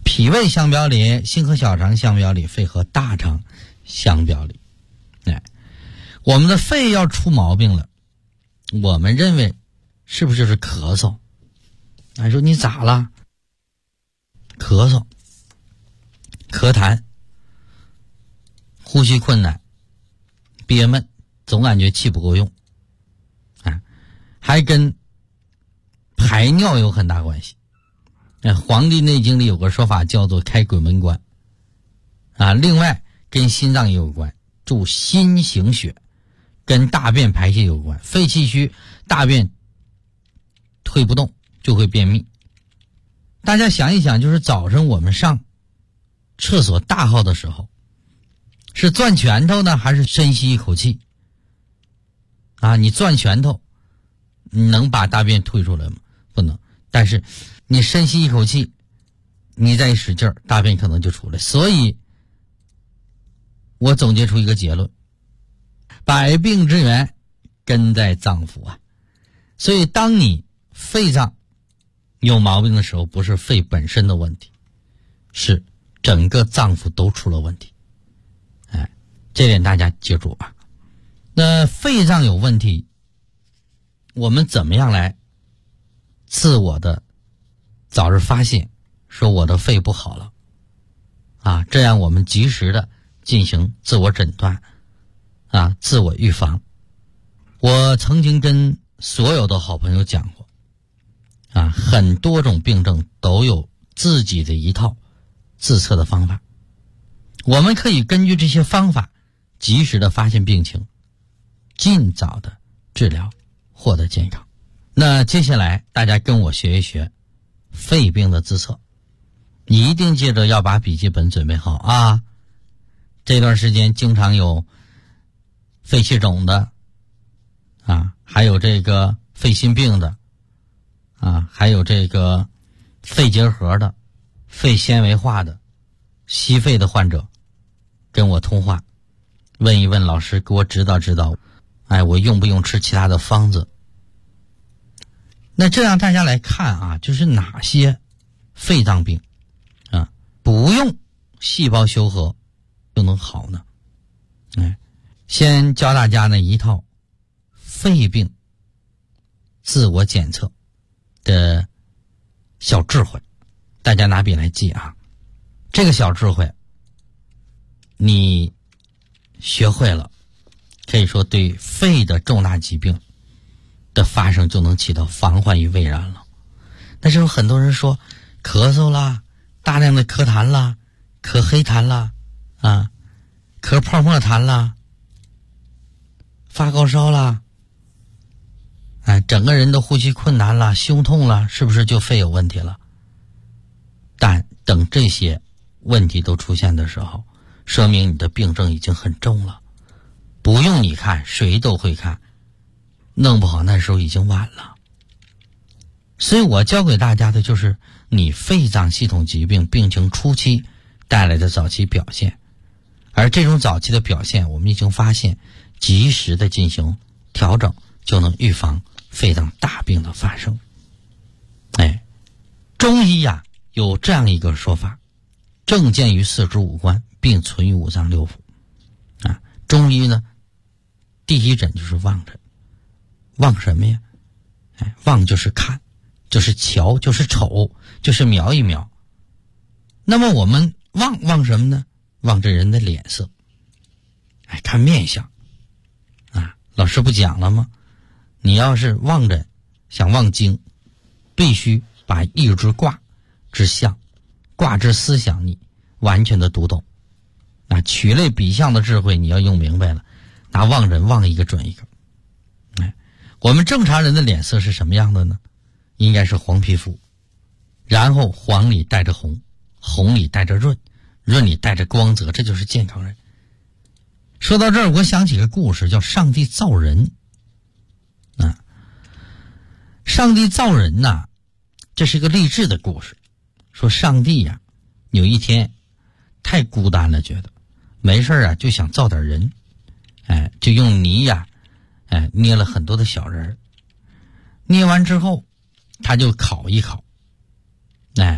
脾胃相表里，心和小肠相表里，肺和大肠相表里。我们的肺要出毛病了，我们认为是不是就是咳嗽？说你咋了？咳嗽、咳痰、呼吸困难、憋闷，总感觉气不够用，还跟排尿有很大关系。黄帝内经里有个说法叫做开鬼门关另外跟心脏也有关，助心行血，跟大便排泄有关。肺气虚，大便推不动就会便秘。大家想一想，就是早晨我们上厕所大号的时候，是攥拳头呢，还是深吸一口气你攥拳头你能把大便推出来吗？不能。但是你深吸一口气，你再使劲儿，大便可能就出来。所以我总结出一个结论，百病之源根在脏腑所以当你肺脏有毛病的时候，不是肺本身的问题，是整个脏腑都出了问题。这点大家记住那肺脏有问题，我们怎么样来自我的早日发现，说我的肺不好了这样我们及时的进行自我诊断自我预防。我曾经跟所有的好朋友讲过很多种病症都有自己的一套自测的方法，我们可以根据这些方法及时的发现病情，尽早的治疗，获得健康。那接下来大家跟我学一学肺病的自测，你一定记得要把笔记本准备好这段时间经常有肺气肿的还有这个肺心病的还有这个肺结核的、肺纤维化的、吸肺的患者跟我通话，问一问老师，给我指导指导我用不用吃其他的方子。那这样大家来看就是哪些肺脏病不用细胞修合就能好呢？先教大家呢一套肺病自我检测的小智慧，大家拿笔来记这个小智慧你学会了，可以说对肺的重大疾病的发生就能起到防患于未然了。但是有很多人说咳嗽啦，大量的咳痰啦，咳黑痰啦咳泡沫痰啦，发高烧啦整个人的呼吸困难啦，胸痛啦，是不是就肺有问题了？但等这些问题都出现的时候，说明你的病症已经很重了，不用你看，谁都会看，弄不好那时候已经晚了。所以我教给大家的就是你肺脏系统疾病病情初期带来的早期表现，而这种早期的表现我们已经发现，及时的进行调整，就能预防肺脏大病的发生。中医有这样一个说法，症见于四肢五官，并存于五脏六腑中医呢第一诊就是望诊。望什么呀？望就是看，就是瞧，就是瞅，就是瞄一瞄。那么我们望什么呢？望这人的脸色，看面相老师不讲了吗？你要是望诊想望经，必须把一支卦之象、卦之思想你完全的读懂取类比象的智慧你要用明白了，拿望诊望一个准一个。我们正常人的脸色是什么样的呢？应该是黄皮肤，然后黄里带着红，红里带着润，润里带着光泽，这就是健康人。说到这儿，我想起个故事，叫上帝造人上帝造人这是个励志的故事。说上帝有一天太孤单了，觉得没事就想造点人，就用泥捏了很多的小人，捏完之后他就烤一烤，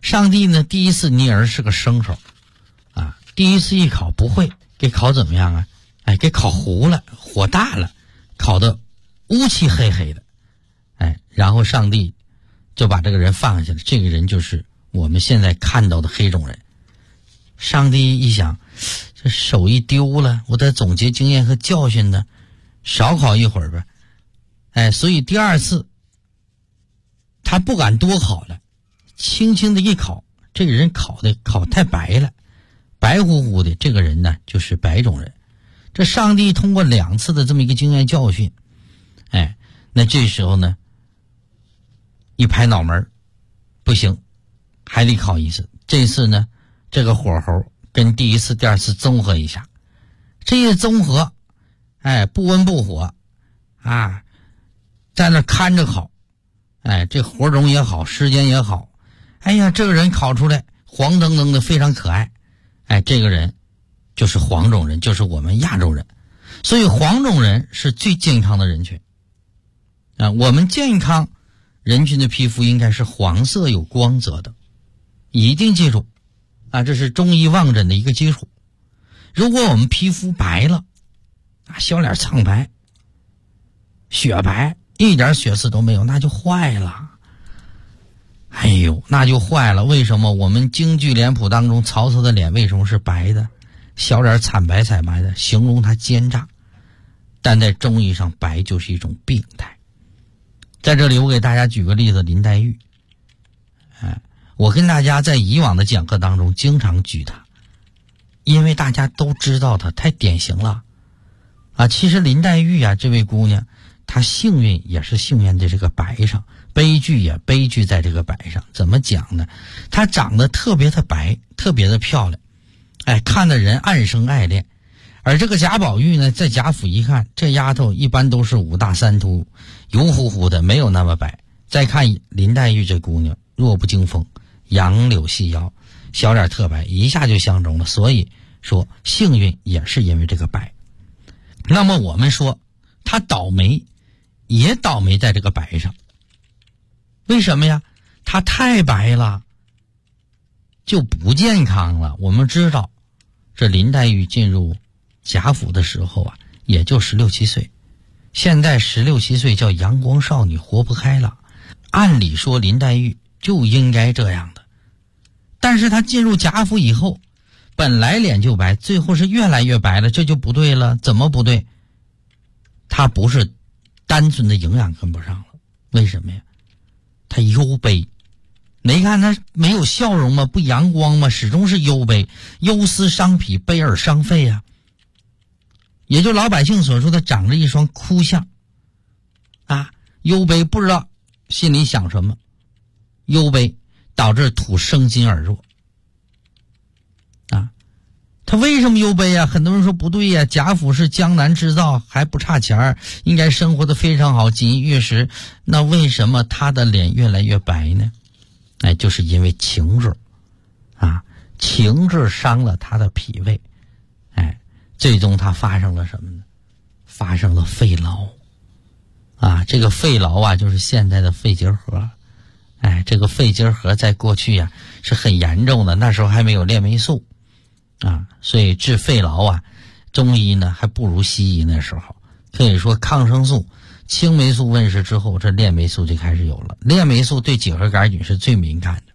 上帝呢，第一次捏儿是个生手啊，第一次一烤不会，给烤怎么样啊？哎，给烤糊了，火大了，烤得乌漆黑黑的。哎，然后上帝就把这个人放下了，这个人就是我们现在看到的黑种人。上帝一想，这手艺丢了，我得总结经验和教训呢，少烤一会儿吧。哎，所以第二次他不敢多烤了，轻轻的一烤，这个人烤太白了，白乎乎的，这个人呢就是白种人。这上帝通过2次的这么一个经验教训，哎，那这时候呢一拍脑门，不行，还得烤一次。这次呢这个火候跟第一次第二次综合一下，这一综合，哎，不温不火啊，在那看着烤，哎，这火种也好，时间也好，哎呀，这个人烤出来黄澄澄的，非常可爱。哎，这个人就是黄种人，就是我们亚洲人。所以黄种人是最健康的人群啊，我们健康人群的皮肤应该是黄色有光泽的，一定记住啊，这是中医望诊的一个基础。如果我们皮肤白了啊，小脸苍白雪白，一点血丝都没有，那就坏了。哎呦，那就坏了。为什么我们京剧脸谱当中曹操的脸为什么是白的，小脸惨白惨白的，形容他奸诈。但在中医上，白就是一种病态。在这里我给大家举个例子，林黛玉。我跟大家在以往的讲课当中经常举她，因为大家都知道她太典型了啊。其实林黛玉啊，这位姑娘，她幸运也是幸运在这个白上，悲剧也悲剧在这个白上。怎么讲呢？她长得特别的白，特别的漂亮，哎，看的人暗生爱恋。而这个贾宝玉呢，在贾府一看，这丫头一般都是5大3粗，油乎乎的，没有那么白。再看林黛玉这姑娘，弱不禁风，杨柳细腰，小脸特白，一下就相中了。所以说幸运也是因为这个白。那么我们说她倒霉，也倒霉在这个白上。为什么呀？她太白了，就不健康了。我们知道这林黛玉进入贾府的时候啊，也就16、17岁，现在16、17岁叫阳光少女，活不开了。按理说林黛玉就应该这样的，但是她进入贾府以后，本来脸就白，最后是越来越白了，这就不对了。怎么不对？她不是单纯的营养跟不上了，为什么呀？她忧悲。你看她没有笑容吗？不阳光吗？始终是忧悲，忧思伤脾，悲而伤肺啊。也就老百姓所说的长着一双哭相啊，忧悲不知道心里想什么，忧悲导致土生金而弱啊。他为什么忧悲啊？很多人说不对呀，贾府是江南制造，还不差钱，应该生活的非常好，锦衣玉食，那为什么他的脸越来越白呢？哎，就是因为情志啊，情志伤了他的脾胃，哎，最终他发生了什么呢？发生了肺痨啊。这个肺痨啊，就是现在的肺结核。哎，这个肺结核在过去啊是很严重的，那时候还没有链霉素啊，所以治肺痨啊，中医呢还不如西医。那时候可以说抗生素、青霉素问世之后，这链霉素就开始有了。链霉素对结核杆菌是最敏感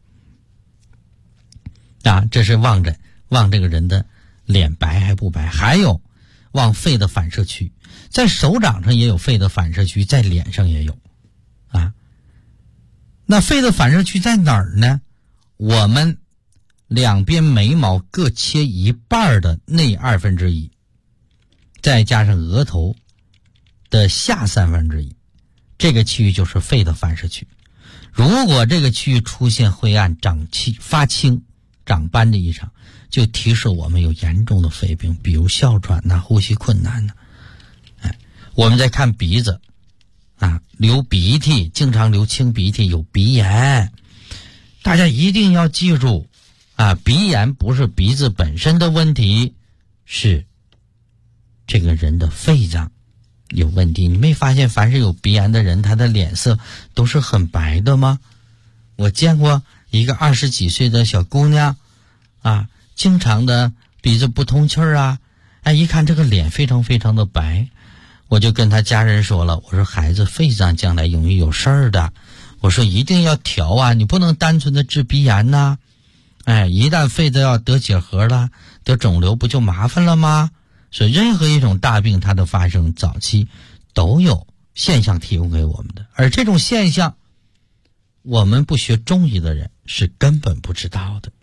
的啊。这是望诊，望这个人的脸白还不白。还有望肺的反射区，在手掌上也有肺的反射区，在脸上也有啊。那肺的反射区在哪儿呢？我们两边眉毛各切一半的内1/2，再加上额头的下1/3，这个区域就是肺的反射区。如果这个区域出现灰暗、长气、发青、长斑的异常，就提示我们有严重的肺病，比如哮喘呐、呼吸困难呐。哎，我们再看鼻子啊，流鼻涕，经常流清鼻涕，有鼻炎。大家一定要记住啊，鼻炎不是鼻子本身的问题，是这个人的肺脏有问题。你没发现凡是有鼻炎的人，他的脸色都是很白的吗？我见过一个20几岁的小姑娘啊，经常的鼻子不通气儿啊，哎，一看这个脸非常非常的白，我就跟他家人说了，我说孩子肺脏将来容易有事儿的，我说一定要调啊，你不能单纯的治鼻炎呐，哎，一旦肺子要得结核了，得肿瘤不就麻烦了吗？所以任何一种大病它的发生早期都有现象提供给我们的，而这种现象我们不学中医的人是根本不知道的。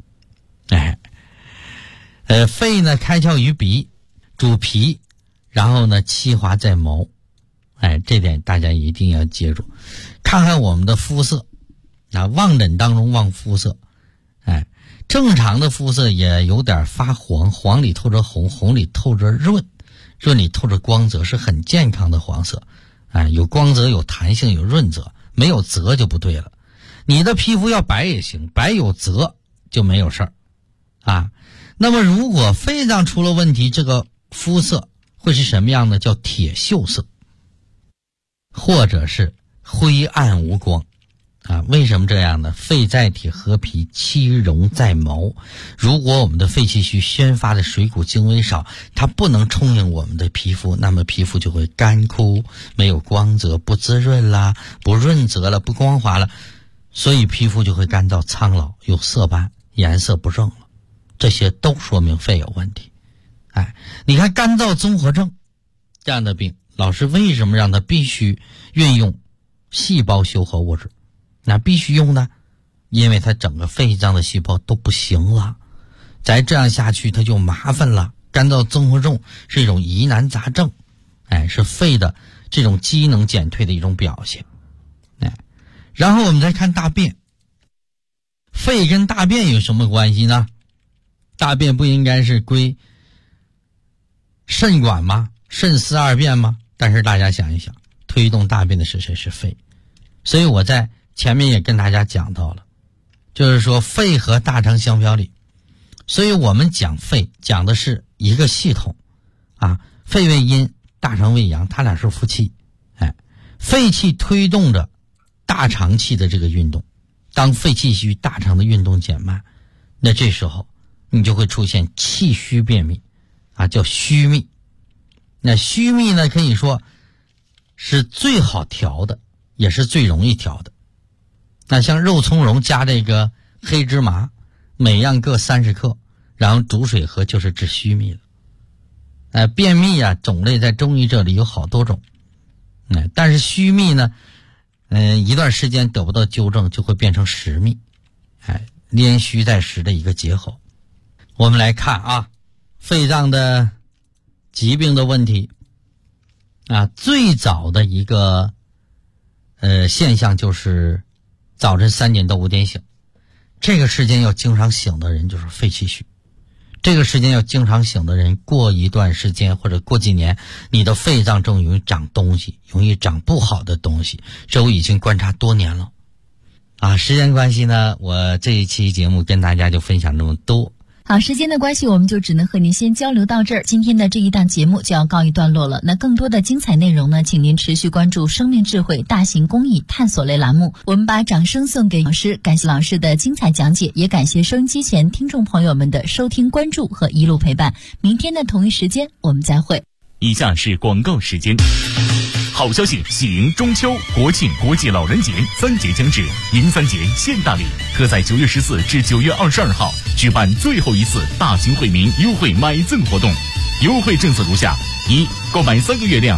肺呢开窍于鼻，主脾，然后呢气化在毛，这点大家一定要记住。看看我们的肤色啊，望诊当中望肤色，正常的肤色也有点发黄，黄里透着红，红里透着润，润里透着光泽，是很健康的黄色。有光泽，有弹性，有润泽，没有泽就不对了。你的皮肤要白也行，白有泽就没有事儿啊。那么如果肺脏出了问题，这个肤色会是什么样呢？叫铁锈色，或者是灰暗无光啊。为什么这样呢？肺在体合脾，气容在毛。如果我们的肺气虚宣发的水谷精微少，它不能充盈我们的皮肤，那么皮肤就会干枯，没有光泽，不滋润啦，不润泽了，不光滑了，所以皮肤就会干燥苍老，有色斑，颜色不正了。这些都说明肺有问题。你看干燥综合症这样的病，老师为什么让它必须运用细胞修合物质？那必须用呢，因为它整个肺脏的细胞都不行了，再这样下去它就麻烦了。干燥综合症是一种疑难杂症，是肺的这种机能减退的一种表现。然后我们再看大便，肺跟大便有什么关系呢？大便不应该是归肾管吗？肾司二便吗？但是大家想一想，推动大便的是谁？是肺。所以我在前面也跟大家讲到了，就是说肺和大肠相表里，所以我们讲肺讲的是一个系统啊，肺为阴，大肠为阳，它俩是夫妻。肺气推动着大肠气的这个运动，当肺气虚，大肠的运动减慢，那这时候你就会出现气虚便秘啊，叫虚秘。那虚秘呢，可以说是最好调的，也是最容易调的。那像肉苁蓉加这个黑芝麻，每样各30克，然后煮水喝，就是治虚秘了。便秘啊，种类在中医这里有好多种。但是虚秘呢，一段时间得不到纠正，就会变成实秘。连虚带实的一个结合。我们来看啊，肺脏的疾病的问题啊，最早的一个现象就是早晨3点到5点醒，这个时间要经常醒的人就是肺气虚。这个时间要经常醒的人，过一段时间或者过几年，你的肺脏中容易长东西，容易长不好的东西，这我已经观察多年了啊。时间关系呢，我这一期节目跟大家就分享这么多。 好，时间的关系，我们就只能和您先交流到这儿。今天的这一档节目就要告一段落了。那更多的精彩内容呢，请您持续关注生命智慧大型公益探索类栏目。我们把掌声送给老师，感谢老师的精彩讲解，也感谢收音机前听众朋友们的收听、关注和一路陪伴。明天的同一时间，我们再会。 以下是广告时间。好消息，喜迎中秋、国庆、国际老人节3节将至，迎3节现大礼，特在9月14至9月22号举办最后一次大型惠民优惠买赠活动。优惠政策如下：1、购买3个月量